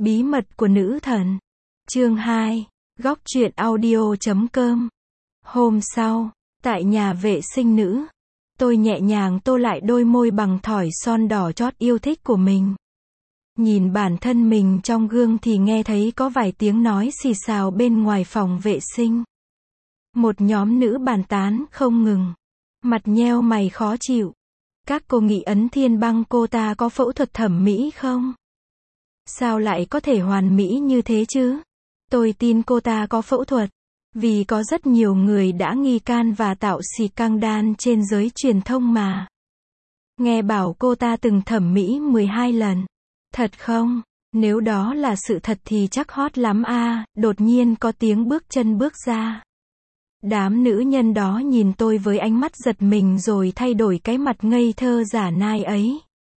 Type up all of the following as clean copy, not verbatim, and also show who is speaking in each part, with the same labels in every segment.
Speaker 1: Bí mật của nữ thần. Chương 2. Góc truyện audio.com. Hôm sau, tại nhà vệ sinh nữ, tôi nhẹ nhàng tô lại đôi môi bằng thỏi son đỏ chót yêu thích của mình. Nhìn bản thân mình trong gương thì nghe thấy có vài tiếng nói xì xào bên ngoài phòng vệ sinh. Một nhóm nữ bàn tán không ngừng. Mặt nheo mày khó chịu. Các cô nghĩ Ấn Thiên Băng cô ta có phẫu thuật thẩm mỹ không? Sao lại có thể hoàn mỹ như thế chứ? Tôi tin cô ta có phẫu thuật. Vì có rất nhiều người đã nghi can và tạo scandal trên giới truyền thông mà. Nghe bảo cô ta từng thẩm mỹ 12 lần. Thật không? Nếu đó là sự thật thì chắc hot lắm a. Đột nhiên có tiếng bước chân bước ra. Đám nữ nhân đó nhìn tôi với ánh mắt giật mình rồi thay đổi cái mặt ngây thơ giả nai ấy.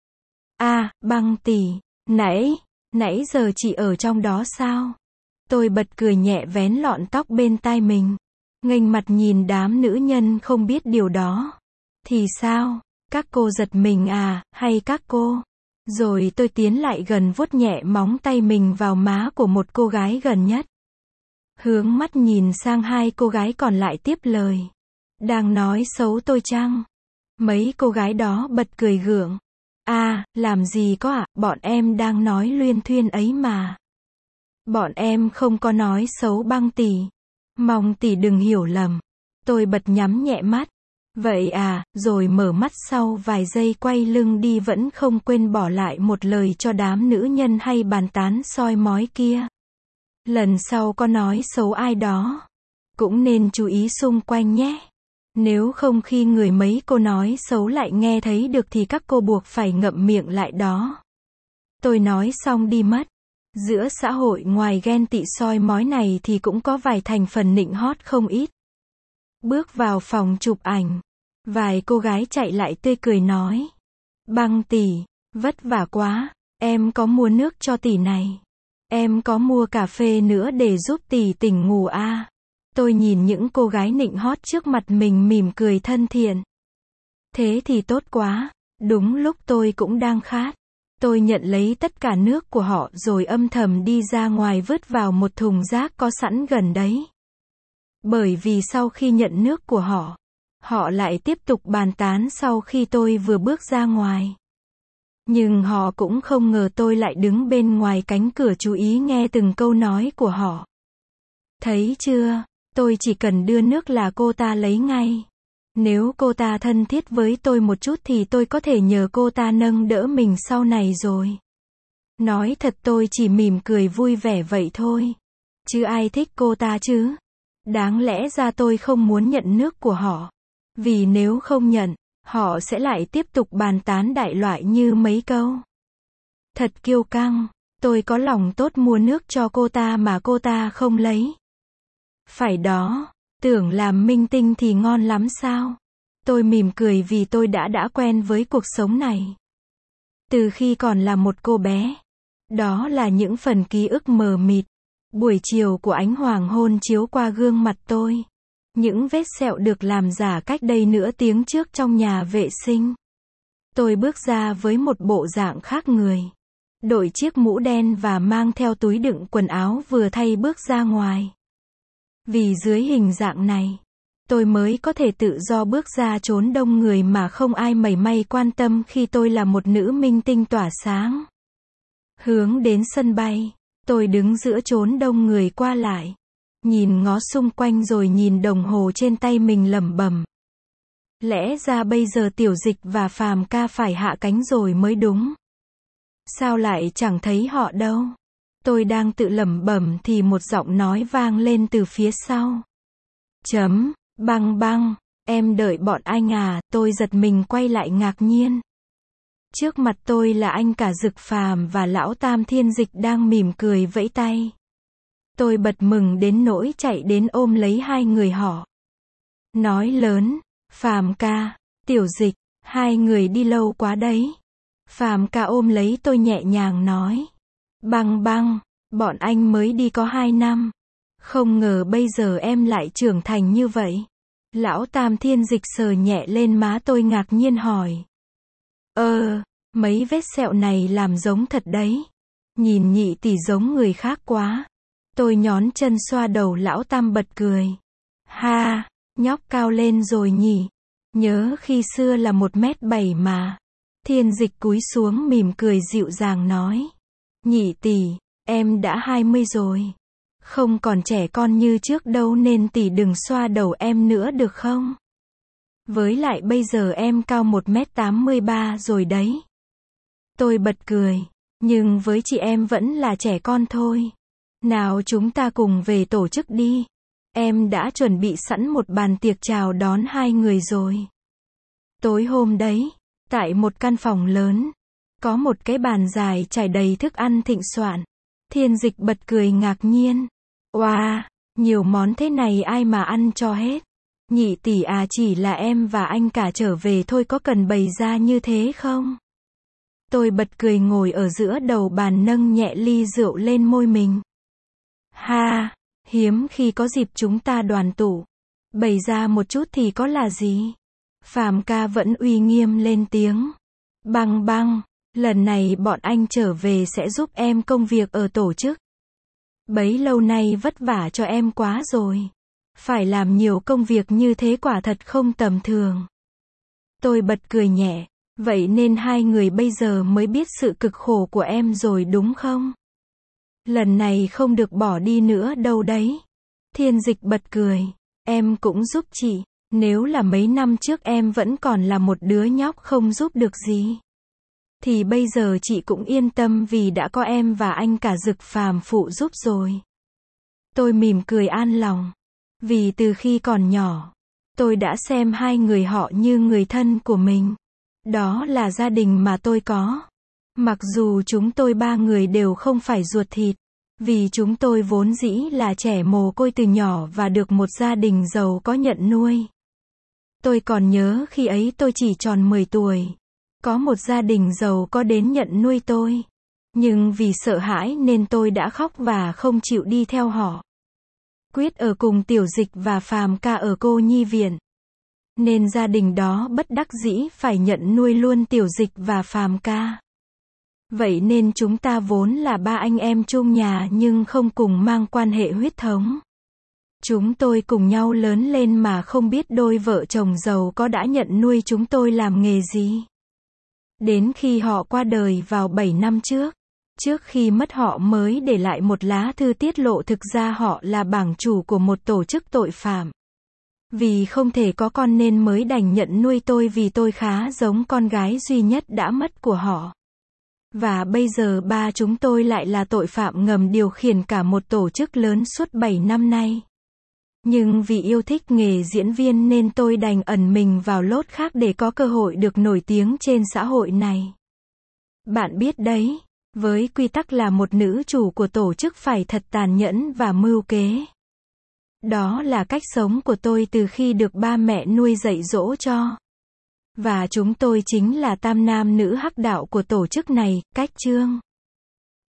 Speaker 1: Băng tỷ, nãy giờ chị ở trong đó sao? Tôi bật cười nhẹ vén lọn tóc bên tai mình. Nghênh mặt nhìn đám nữ nhân không biết điều đó. Thì sao? Các cô giật mình à, hay các cô? Rồi tôi tiến lại gần vuốt nhẹ móng tay mình vào má của một cô gái gần nhất. Hướng mắt nhìn sang hai cô gái còn lại tiếp lời. Đang nói xấu tôi chăng? Mấy cô gái đó bật cười gượng. Làm gì có ạ, bọn em đang nói luyên thuyên ấy mà. Bọn em không có nói xấu Băng tỷ. Mong tỷ đừng hiểu lầm. Tôi bật nhắm nhẹ mắt. Vậy rồi mở mắt sau vài giây quay lưng đi vẫn không quên bỏ lại một lời cho đám nữ nhân hay bàn tán soi mói kia. Lần sau có nói xấu ai đó, cũng nên chú ý xung quanh nhé. Nếu không khi người mấy cô nói xấu lại nghe thấy được thì các cô buộc phải ngậm miệng lại đó. Tôi nói xong đi mất. Giữa xã hội ngoài ghen tị soi mói này thì cũng có vài thành phần nịnh hót không ít. Bước vào phòng chụp ảnh, vài cô gái chạy lại tươi cười nói. Băng tỷ, vất vả quá, em có mua nước cho tỷ này. Em có mua cà phê nữa để giúp tỷ tỉnh ngủ à? Tôi nhìn những cô gái nịnh hót trước mặt mình mỉm cười thân thiện. Thế thì tốt quá, đúng lúc tôi cũng đang khát. Tôi nhận lấy tất cả nước của họ rồi âm thầm đi ra ngoài vứt vào một thùng rác có sẵn gần đấy. Bởi vì sau khi nhận nước của họ lại tiếp tục bàn tán sau khi tôi vừa bước ra ngoài. Nhưng họ cũng không ngờ tôi lại đứng bên ngoài cánh cửa chú ý nghe từng câu nói của họ. Thấy chưa, tôi chỉ cần đưa nước là cô ta lấy ngay. Nếu cô ta thân thiết với tôi một chút thì tôi có thể nhờ cô ta nâng đỡ mình sau này rồi. Nói thật tôi chỉ mỉm cười vui vẻ vậy thôi. Chứ ai thích cô ta chứ? Đáng lẽ ra tôi không muốn nhận nước của họ. Vì nếu không nhận, họ sẽ lại tiếp tục bàn tán đại loại như mấy câu. Thật kiêu căng, tôi có lòng tốt mua nước cho cô ta mà cô ta không lấy. Phải đó, tưởng làm minh tinh thì ngon lắm sao? Tôi mỉm cười vì tôi đã quen với cuộc sống này. Từ khi còn là một cô bé. Đó là những phần ký ức mờ mịt. Buổi chiều của ánh hoàng hôn chiếu qua gương mặt tôi. Những vết sẹo được làm giả cách đây nửa tiếng trước trong nhà vệ sinh. Tôi bước ra với một bộ dạng khác người. Đội chiếc mũ đen và mang theo túi đựng quần áo vừa thay bước ra ngoài. Vì dưới hình dạng này, tôi mới có thể tự do bước ra chốn đông người mà không ai mảy may quan tâm khi tôi là một nữ minh tinh tỏa sáng. Hướng đến sân bay, tôi đứng giữa chốn đông người qua lại. Nhìn ngó xung quanh rồi nhìn đồng hồ trên tay mình lẩm bẩm. Lẽ ra bây giờ Tiểu Dịch và Phàm ca phải hạ cánh rồi mới đúng. Sao lại chẳng thấy họ đâu? Tôi đang tự lẩm bẩm thì một giọng nói vang lên từ phía sau. Băng, em đợi bọn anh à? Tôi giật mình quay lại ngạc nhiên. Trước mặt tôi là anh cả Dực Phàm và lão Tam Thiên Dịch đang mỉm cười vẫy tay. Tôi bật mừng đến nỗi chạy đến ôm lấy hai người họ. Nói lớn, Phàm ca, Tiểu Dịch, hai người đi lâu quá đấy. Phàm ca ôm lấy tôi nhẹ nhàng nói. Băng, bọn anh mới đi có 2 năm. Không ngờ bây giờ em lại trưởng thành như vậy. Lão Tam Thiên Dịch sờ nhẹ lên má tôi ngạc nhiên hỏi. Mấy vết sẹo này làm giống thật đấy. Nhìn nhị tỷ giống người khác quá. Tôi nhón chân xoa đầu lão tam bật cười. Ha, nhóc cao lên rồi nhỉ. Nhớ khi xưa là 1m7 mà. Thiên Dịch cúi xuống mỉm cười dịu dàng nói. Nhị tỷ, em đã 20 rồi. Không còn trẻ con như trước đâu nên tỷ đừng xoa đầu em nữa được không? Với lại bây giờ em cao 1m83 rồi đấy. Tôi bật cười. Nhưng với chị em vẫn là trẻ con thôi. Nào chúng ta cùng về tổ chức đi. Em đã chuẩn bị sẵn một bàn tiệc chào đón hai người rồi. Tối hôm đấy, tại một căn phòng lớn, có một cái bàn dài trải đầy thức ăn thịnh soạn. Thiên Dịch bật cười ngạc nhiên. Wow, nhiều món thế này ai mà ăn cho hết. Nhị tỷ à, chỉ là em và anh cả trở về thôi, có cần bày ra như thế không? Tôi bật cười ngồi ở giữa đầu bàn nâng nhẹ ly rượu lên môi mình. Ha, hiếm khi có dịp chúng ta đoàn tụ. Bày ra một chút thì có là gì? Phàm ca vẫn uy nghiêm lên tiếng. Băng băng, lần này bọn anh trở về sẽ giúp em công việc ở tổ chức. Bấy lâu nay vất vả cho em quá rồi. Phải làm nhiều công việc như thế quả thật không tầm thường. Tôi bật cười nhẹ. Vậy nên hai người bây giờ mới biết sự cực khổ của em rồi đúng không? Lần này không được bỏ đi nữa đâu đấy. Thiên Dịch bật cười. Em cũng giúp chị. Nếu là mấy năm trước em vẫn còn là một đứa nhóc không giúp được gì, thì bây giờ chị cũng yên tâm vì đã có em và anh cả Dực Phàm phụ giúp rồi. Tôi mỉm cười an lòng. Vì từ khi còn nhỏ, tôi đã xem hai người họ như người thân của mình. Đó là gia đình mà tôi có. Mặc dù chúng tôi ba người đều không phải ruột thịt, vì chúng tôi vốn dĩ là trẻ mồ côi từ nhỏ và được một gia đình giàu có nhận nuôi. Tôi còn nhớ khi ấy tôi chỉ tròn 10 tuổi. Có một gia đình giàu có đến nhận nuôi tôi. Nhưng vì sợ hãi nên tôi đã khóc và không chịu đi theo họ. Quyết ở cùng Tiểu Dịch và Phàm ca ở cô nhi viện. Nên gia đình đó bất đắc dĩ phải nhận nuôi luôn Tiểu Dịch và Phàm ca. Vậy nên chúng ta vốn là ba anh em chung nhà nhưng không cùng mang quan hệ huyết thống. Chúng tôi cùng nhau lớn lên mà không biết đôi vợ chồng giàu có đã nhận nuôi chúng tôi làm nghề gì. Đến khi họ qua đời vào 7 năm trước khi mất họ mới để lại một lá thư tiết lộ thực ra họ là bảng chủ của một tổ chức tội phạm. Vì không thể có con nên mới đành nhận nuôi tôi vì tôi khá giống con gái duy nhất đã mất của họ. Và bây giờ ba chúng tôi lại là tội phạm ngầm điều khiển cả một tổ chức lớn suốt 7 năm nay. Nhưng vì yêu thích nghề diễn viên nên tôi đành ẩn mình vào lốt khác để có cơ hội được nổi tiếng trên xã hội này. Bạn biết đấy, với quy tắc là một nữ chủ của tổ chức phải thật tàn nhẫn và mưu kế. Đó là cách sống của tôi từ khi được ba mẹ nuôi dạy dỗ cho. Và chúng tôi chính là tam nam nữ hắc đạo của tổ chức này, cách chương.